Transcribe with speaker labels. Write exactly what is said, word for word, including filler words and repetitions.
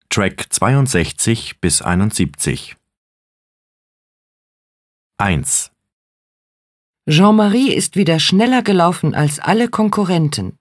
Speaker 1: Track zweiundsechzig bis einundsiebzig. eins.
Speaker 2: Jean-Marie ist wieder schneller gelaufen als alle Konkurrenten.